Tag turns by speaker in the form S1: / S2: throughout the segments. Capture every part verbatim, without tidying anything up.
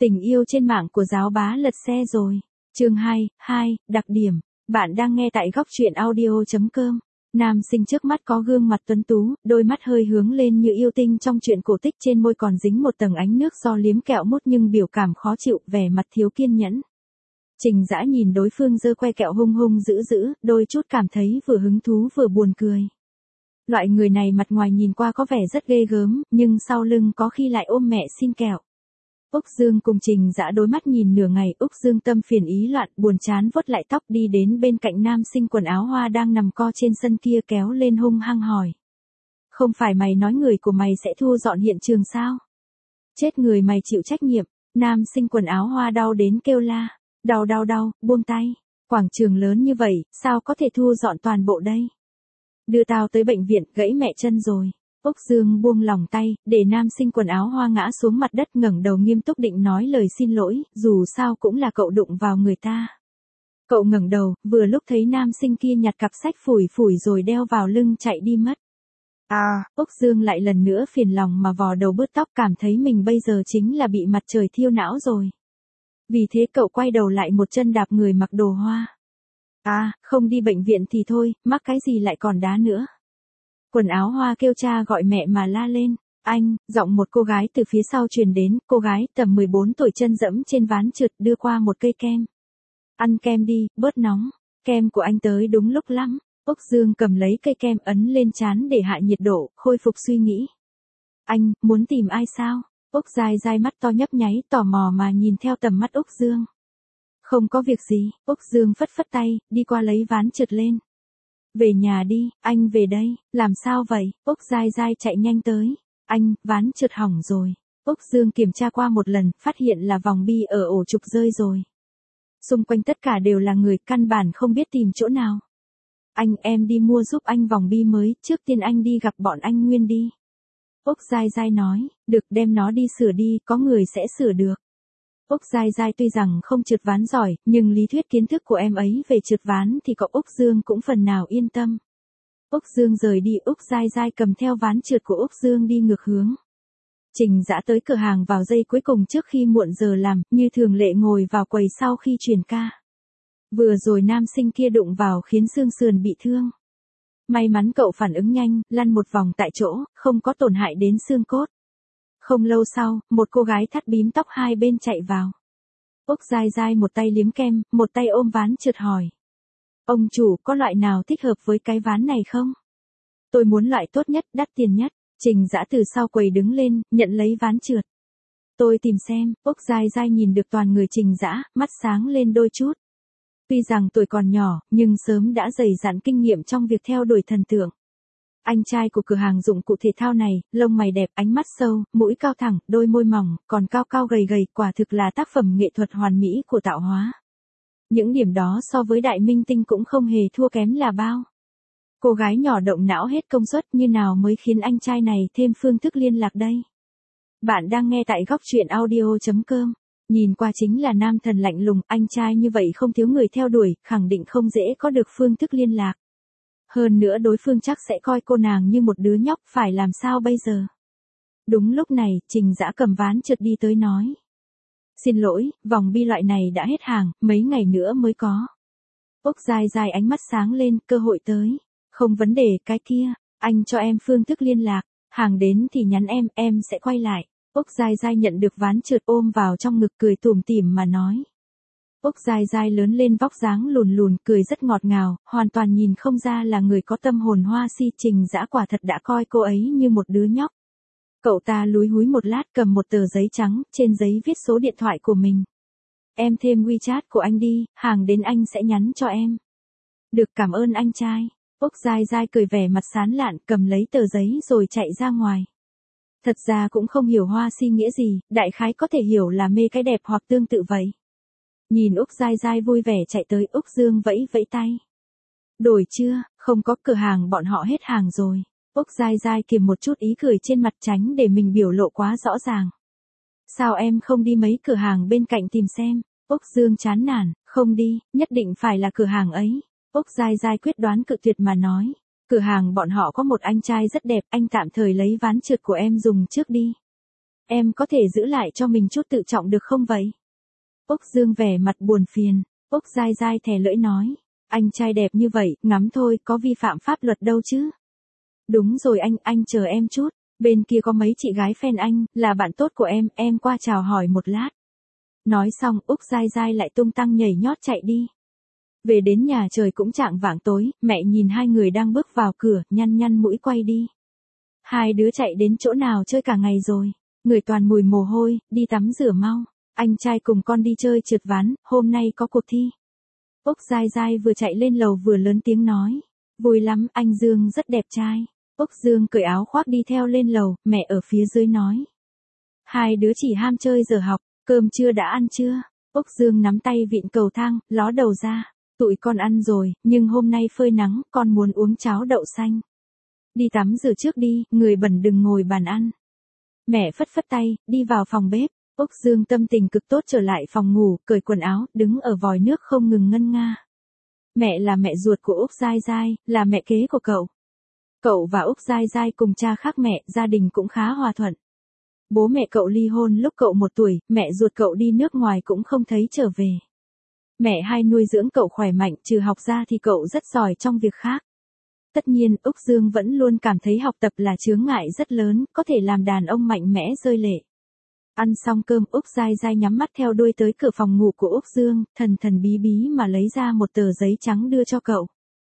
S1: Tình yêu trên mạng của giáo bá lật xe rồi. Chương hai, hai, đặc điểm. Bạn đang nghe tại góc truyện audio chấm com. Nam sinh trước mắt có gương mặt tuấn tú, đôi mắt hơi hướng lên như yêu tinh trong truyện cổ tích, trên môi còn dính một tầng ánh nước do liếm kẹo mút nhưng biểu cảm khó chịu, vẻ mặt thiếu kiên nhẫn. Trình Dã nhìn đối phương giơ que kẹo hung hung dữ dữ, đôi chút cảm thấy vừa hứng thú vừa buồn cười. Loại người này mặt ngoài nhìn qua có vẻ rất ghê gớm, nhưng sau lưng có khi lại ôm mẹ xin kẹo. Úc Dương cùng Trình Dã đối mắt nhìn nửa ngày, Úc Dương tâm phiền ý loạn, buồn chán vuốt lại tóc đi đến bên cạnh nam sinh quần áo hoa đang nằm co trên sân kia, kéo lên hung hăng hỏi. Không phải mày nói người của mày sẽ thu dọn hiện trường sao? Chết người mày chịu trách nhiệm. Nam sinh quần áo hoa đau đến kêu la. Đau đau đau, buông tay. Quảng trường lớn như vậy, sao có thể thu dọn toàn bộ đây? Đưa tao tới bệnh viện, gãy mẹ chân rồi. Úc Dương buông lòng tay, để nam sinh quần áo hoa ngã xuống mặt đất, ngẩng đầu nghiêm túc định nói lời xin lỗi, dù sao cũng là cậu đụng vào người ta. Cậu ngẩng đầu, vừa lúc thấy nam sinh kia nhặt cặp sách phủi phủi rồi đeo vào lưng chạy đi mất. À, Úc Dương lại lần nữa phiền lòng mà vò đầu bứt tóc, cảm thấy mình bây giờ chính là bị mặt trời thiêu não rồi. Vì thế cậu quay đầu lại một chân đạp người mặc đồ hoa. À, không đi bệnh viện thì thôi, mắc cái gì lại còn đá nữa. Quần áo hoa kêu cha gọi mẹ mà la lên. Anh, giọng một cô gái từ phía sau truyền đến, cô gái tầm mười bốn tuổi chân dẫm trên ván trượt đưa qua một cây kem. Ăn kem đi, bớt nóng. Kem của anh tới đúng lúc lắm. Úc Dương cầm lấy cây kem ấn lên trán để hạ nhiệt độ, khôi phục suy nghĩ. Anh, muốn tìm ai sao? Úc dai dai mắt to nhấp nháy, tò mò mà nhìn theo tầm mắt Úc Dương. Không có việc gì, Úc Dương phất phất tay, đi qua lấy ván trượt lên. Về nhà đi, anh về đây, làm sao vậy? Úc dai dai chạy nhanh tới. Anh, ván trượt hỏng rồi. Úc Dương kiểm tra qua một lần, phát hiện là vòng bi ở ổ trục rơi rồi. Xung quanh tất cả đều là người, căn bản không biết tìm chỗ nào. Anh, em đi mua giúp anh vòng bi mới, trước tiên anh đi gặp bọn anh Nguyên đi. Úc dai dai nói, được, đem nó đi sửa đi, có người sẽ sửa được. Úc dai dai tuy rằng không trượt ván giỏi, nhưng lý thuyết kiến thức của em ấy về trượt ván thì cậu Úc Dương cũng phần nào yên tâm. Úc Dương rời đi, Úc dai dai cầm theo ván trượt của Úc Dương đi ngược hướng. Trình Dã tới cửa hàng vào giây cuối cùng trước khi muộn giờ làm, như thường lệ ngồi vào quầy sau khi truyền ca. Vừa rồi nam sinh kia đụng vào khiến xương sườn bị thương. May mắn cậu phản ứng nhanh, lăn một vòng tại chỗ, không có tổn hại đến xương cốt. Không lâu sau, một cô gái thắt bím tóc hai bên chạy vào. Úc dai dai một tay liếm kem, một tay ôm ván trượt hỏi. Ông chủ, có loại nào thích hợp với cái ván này không? Tôi muốn loại tốt nhất, đắt tiền nhất. Trình Dã từ sau quầy đứng lên, nhận lấy ván trượt. Tôi tìm xem. Úc dai dai nhìn được toàn người Trình Dã, mắt sáng lên đôi chút. Tuy rằng tuổi còn nhỏ, nhưng sớm đã dày dặn kinh nghiệm trong việc theo đuổi thần tượng. Anh trai của cửa hàng dụng cụ thể thao này, lông mày đẹp, ánh mắt sâu, mũi cao thẳng, đôi môi mỏng, còn cao cao gầy gầy, quả thực là tác phẩm nghệ thuật hoàn mỹ của tạo hóa. Những điểm đó so với đại minh tinh cũng không hề thua kém là bao. Cô gái nhỏ động não hết công suất, như nào mới khiến anh trai này thêm phương thức liên lạc đây? Bạn đang nghe tại góc truyện audio chấm com. Nhìn qua chính là nam thần lạnh lùng, anh trai như vậy không thiếu người theo đuổi, khẳng định không dễ có được phương thức liên lạc. Hơn nữa đối phương chắc sẽ coi cô nàng như một đứa nhóc, phải làm sao bây giờ? Đúng lúc này, Trình Dã cầm ván trượt đi tới nói. Xin lỗi, vòng bi loại này đã hết hàng, mấy ngày nữa mới có. Úc dai dai ánh mắt sáng lên, cơ hội tới. Không vấn đề, cái kia, anh cho em phương thức liên lạc, hàng đến thì nhắn em, em sẽ quay lại. Úc dai dai nhận được ván trượt ôm vào trong ngực, cười tủm tỉm mà nói. Úc dai dai lớn lên vóc dáng lùn lùn, cười rất ngọt ngào, hoàn toàn nhìn không ra là người có tâm hồn hoa si. Trình Dã quả thật đã coi cô ấy như một đứa nhóc. Cậu ta lúi húi một lát, cầm một tờ giấy trắng, trên giấy viết số điện thoại của mình. Em thêm WeChat của anh đi, hàng đến anh sẽ nhắn cho em. Được, cảm ơn anh trai. Úc dai dai cười vẻ mặt sán lạn, cầm lấy tờ giấy rồi chạy ra ngoài. Thật ra cũng không hiểu hoa si nghĩa gì, đại khái có thể hiểu là mê cái đẹp hoặc tương tự vậy. Nhìn Úc dai dai vui vẻ chạy tới, Úc Dương vẫy vẫy tay. Đổi chưa, không có, cửa hàng bọn họ hết hàng rồi. Úc dai dai kiềm một chút ý cười trên mặt, tránh để mình biểu lộ quá rõ ràng. Sao em không đi mấy cửa hàng bên cạnh tìm xem? Úc Dương chán nản, không đi, nhất định phải là cửa hàng ấy. Úc dai dai quyết đoán cự tuyệt mà nói. Cửa hàng bọn họ có một anh trai rất đẹp, anh tạm thời lấy ván trượt của em dùng trước đi. em có thể giữ lại cho mình chút tự trọng được không vậy? Úc Dương vẻ mặt buồn phiền, Úc dai dai thè lưỡi nói. Anh trai đẹp như vậy, ngắm thôi, có vi phạm pháp luật đâu chứ. Đúng rồi anh, anh chờ em chút, bên kia có mấy chị gái fan anh, là bạn tốt của em, em qua chào hỏi một lát. Nói xong, Úc dai dai lại tung tăng nhảy nhót chạy đi. Về đến nhà trời cũng chạng vạng tối, mẹ nhìn hai người đang bước vào cửa, nhăn nhăn mũi quay đi. Hai đứa chạy đến chỗ nào chơi cả ngày rồi, người toàn mùi mồ hôi, đi tắm rửa mau. Anh trai cùng con đi chơi trượt ván, hôm nay có cuộc thi. Úc dai dai vừa chạy lên lầu vừa lớn tiếng nói. Vui lắm, anh Dương rất đẹp trai. Úc Dương cởi áo khoác đi theo lên lầu, mẹ ở phía dưới nói. Hai đứa chỉ ham chơi giờ học, cơm trưa đã ăn chưa? Úc Dương nắm tay vịn cầu thang, ló đầu ra. Tụi con ăn rồi, nhưng hôm nay phơi nắng, con muốn uống cháo đậu xanh. Đi tắm rửa trước đi, người bẩn đừng ngồi bàn ăn. Mẹ phất phất tay, đi vào phòng bếp. Úc Dương tâm tình cực tốt trở lại phòng ngủ, cởi quần áo, đứng ở vòi nước không ngừng ngân nga. Mẹ là mẹ ruột của Úc dai dai, là mẹ kế của cậu. Cậu và Úc dai dai cùng cha khác mẹ, gia đình cũng khá hòa thuận. Bố mẹ cậu ly hôn lúc cậu một tuổi, mẹ ruột cậu đi nước ngoài cũng không thấy trở về. Mẹ hai nuôi dưỡng cậu khỏe mạnh, trừ học ra thì cậu rất giỏi trong việc khác. Tất nhiên, Úc Dương vẫn luôn cảm thấy học tập là chướng ngại rất lớn, có thể làm đàn ông mạnh mẽ rơi lệ. Ăn xong cơm, Úc dai dai nhắm mắt theo đuôi tới cửa phòng ngủ của Úc Dương, thần thần bí bí mà lấy ra một tờ giấy trắng đưa cho cậu.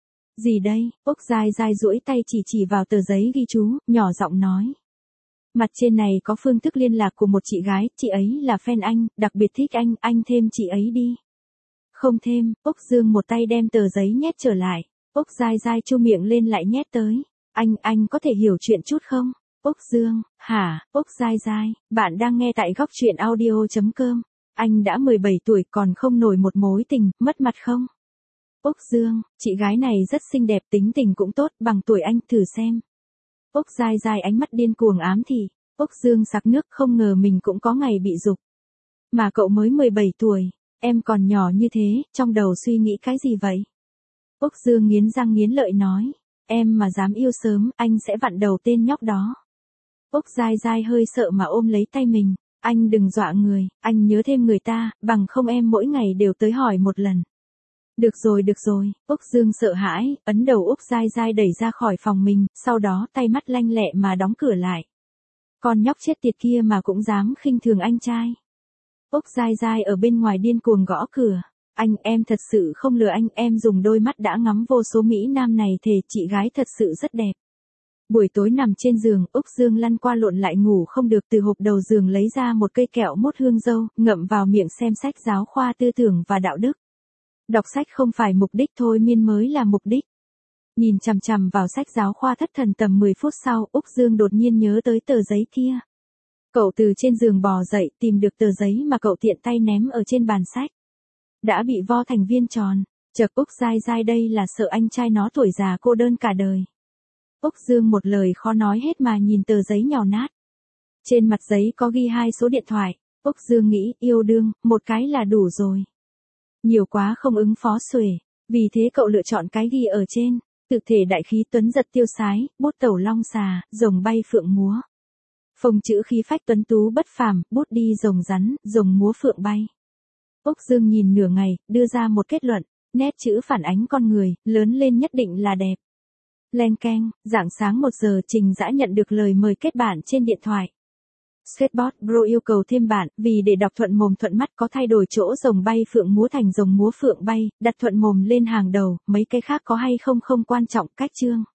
S1: Gì đây? Úc dai dai duỗi tay chỉ chỉ vào tờ giấy ghi chú, nhỏ giọng nói. Mặt trên này có phương thức liên lạc của một chị gái, chị ấy là fan anh, đặc biệt thích anh, anh thêm chị ấy đi. Không thêm, Úc Dương một tay đem tờ giấy nhét trở lại. Úc dai dai chu miệng lên lại nhét tới. Anh, anh có thể hiểu chuyện chút không? Úc Dương, hả? Úc dai dai, bạn đang nghe tại góc truyện audio chấm com. Anh đã mười bảy tuổi còn không nổi một mối tình, mất mặt không? Úc Dương, chị gái này rất xinh đẹp, tính tình cũng tốt, bằng tuổi anh, thử xem. Úc dai dai ánh mắt điên cuồng ám thị. Úc Dương sặc nước, không ngờ mình cũng có ngày bị giục. Mà cậu mới mười bảy tuổi, em còn nhỏ như thế, trong đầu suy nghĩ cái gì vậy? Úc Dương nghiến răng nghiến lợi nói. Em mà dám yêu sớm, anh sẽ vặn đầu tên nhóc đó. Úc dai dai hơi sợ mà ôm lấy tay mình. Anh đừng dọa người, anh nhớ thêm người ta, bằng không em mỗi ngày đều tới hỏi một lần. Được rồi được rồi, Úc Dương sợ hãi, ấn đầu Úc dai dai đẩy ra khỏi phòng mình, sau đó tay mắt lanh lẹ mà đóng cửa lại. Con nhóc chết tiệt kia mà cũng dám khinh thường anh trai. Úc dai dai ở bên ngoài điên cuồng gõ cửa. Anh, em thật sự không lừa anh, em dùng đôi mắt đã ngắm vô số Mỹ Nam này thề chị gái thật sự rất đẹp. Buổi tối nằm trên giường, Úc Dương lăn qua lộn lại ngủ không được, từ hộp đầu giường lấy ra một cây kẹo mốt hương dâu, ngậm vào miệng xem sách giáo khoa tư tưởng và đạo đức. Đọc sách không phải mục đích thôi miên mới là mục đích. Nhìn chằm chằm vào sách giáo khoa thất thần tầm mười phút sau, Úc Dương đột nhiên nhớ tới tờ giấy kia. Cậu từ trên giường bò dậy, tìm được tờ giấy mà cậu tiện tay ném ở trên bàn sách. Đã bị vo thành viên tròn. Chợt Úc dai dai đây là sợ anh trai nó tuổi già cô đơn cả đời. Úc Dương một lời khó nói hết mà nhìn tờ giấy nhàu nát. Trên mặt giấy có ghi hai số điện thoại. Úc Dương nghĩ yêu đương, một cái là đủ rồi. Nhiều quá không ứng phó xuể. Vì thế cậu lựa chọn cái ghi ở trên. Thực thể đại khí tuấn giật tiêu sái, bút tẩu long xà, rồng bay phượng múa. Phông chữ khí phách tuấn tú bất phàm, bút đi rồng rắn, rồng múa phượng bay. Úc Dương nhìn nửa ngày, đưa ra một kết luận, nét chữ phản ánh con người, lớn lên nhất định là đẹp. Len keng, rạng sáng một giờ Trình Dã nhận được lời mời kết bạn trên điện thoại. Skateboard Bro yêu cầu thêm bạn, vì để đọc thuận mồm thuận mắt có thay đổi chỗ rồng bay phượng múa thành rồng múa phượng bay, đặt thuận mồm lên hàng đầu, mấy cái khác có hay không không quan trọng, cách chương.